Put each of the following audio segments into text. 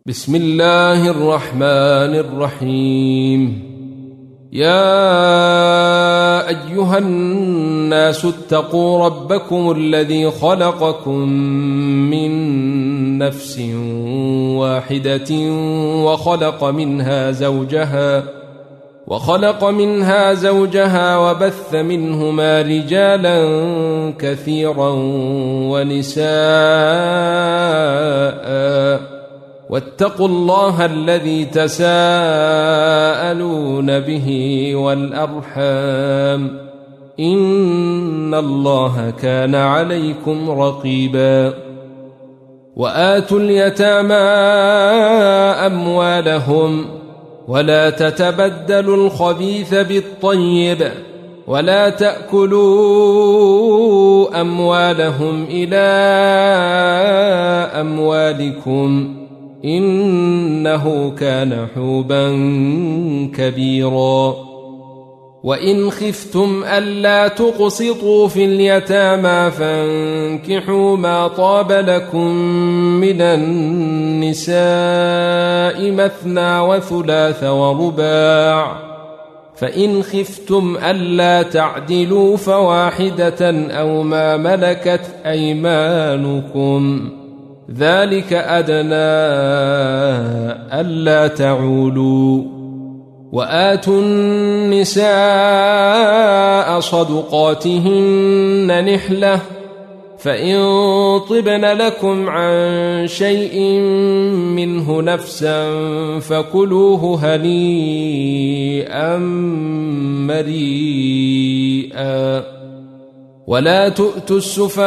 بسم الله الرحمن الرحيم. يا أيها الناس اتقوا ربكم الذي خلقكم من نفس واحدة وخلق منها زوجها وبث منهما رجالا كثيرا ونساء واتقوا الله الذي تساءلون به والأرحام إن الله كان عليكم رقيبا. وآتوا اليتامى أموالهم ولا تتبدلوا الخبيث بالطيب ولا تأكلوا أموالهم إلى أموالكم إنه كان حوبا كبيرا. وإن خفتم ألا تقسطوا في اليتامى فانكحوا ما طاب لكم من النساء مثنى وثلاث ورباع، فإن خفتم ألا تعدلوا فواحدة أو ما ملكت أيمانكم ذلك أدنى ألا تعولوا. وآتوا النساء صدقاتهن نحلة، فإن طبن لكم عن شيء منه نفسا فكلوه هنيئا مريئا. ولا تؤتوا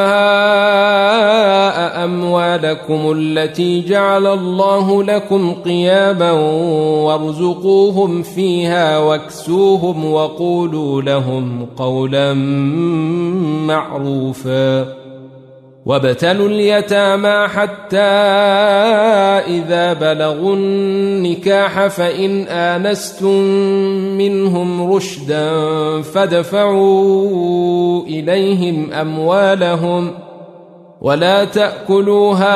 السفهاء أموالكم التي جعل الله لكم قياما وارزقوهم فيها واكسوهم وقولوا لهم قولا معروفا. وابتلوا اليتامى حتى إذا بلغوا النكاح فإن آنستم منهم رشدا فادفعوا إليهم أموالهم ولا تأكلوها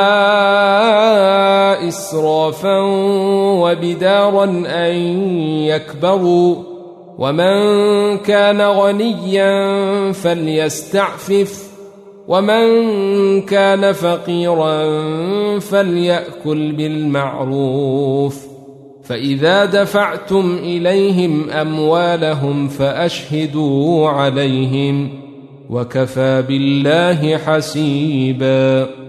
إسرافا وبدارا أن يكبروا، ومن كان غنيا فليستعفف ومن كان فقيرا فليأكل بالمعروف. فإذا دفعتم إليهم أموالهم فأشهدوا عليهم وكفى بالله حسيبا.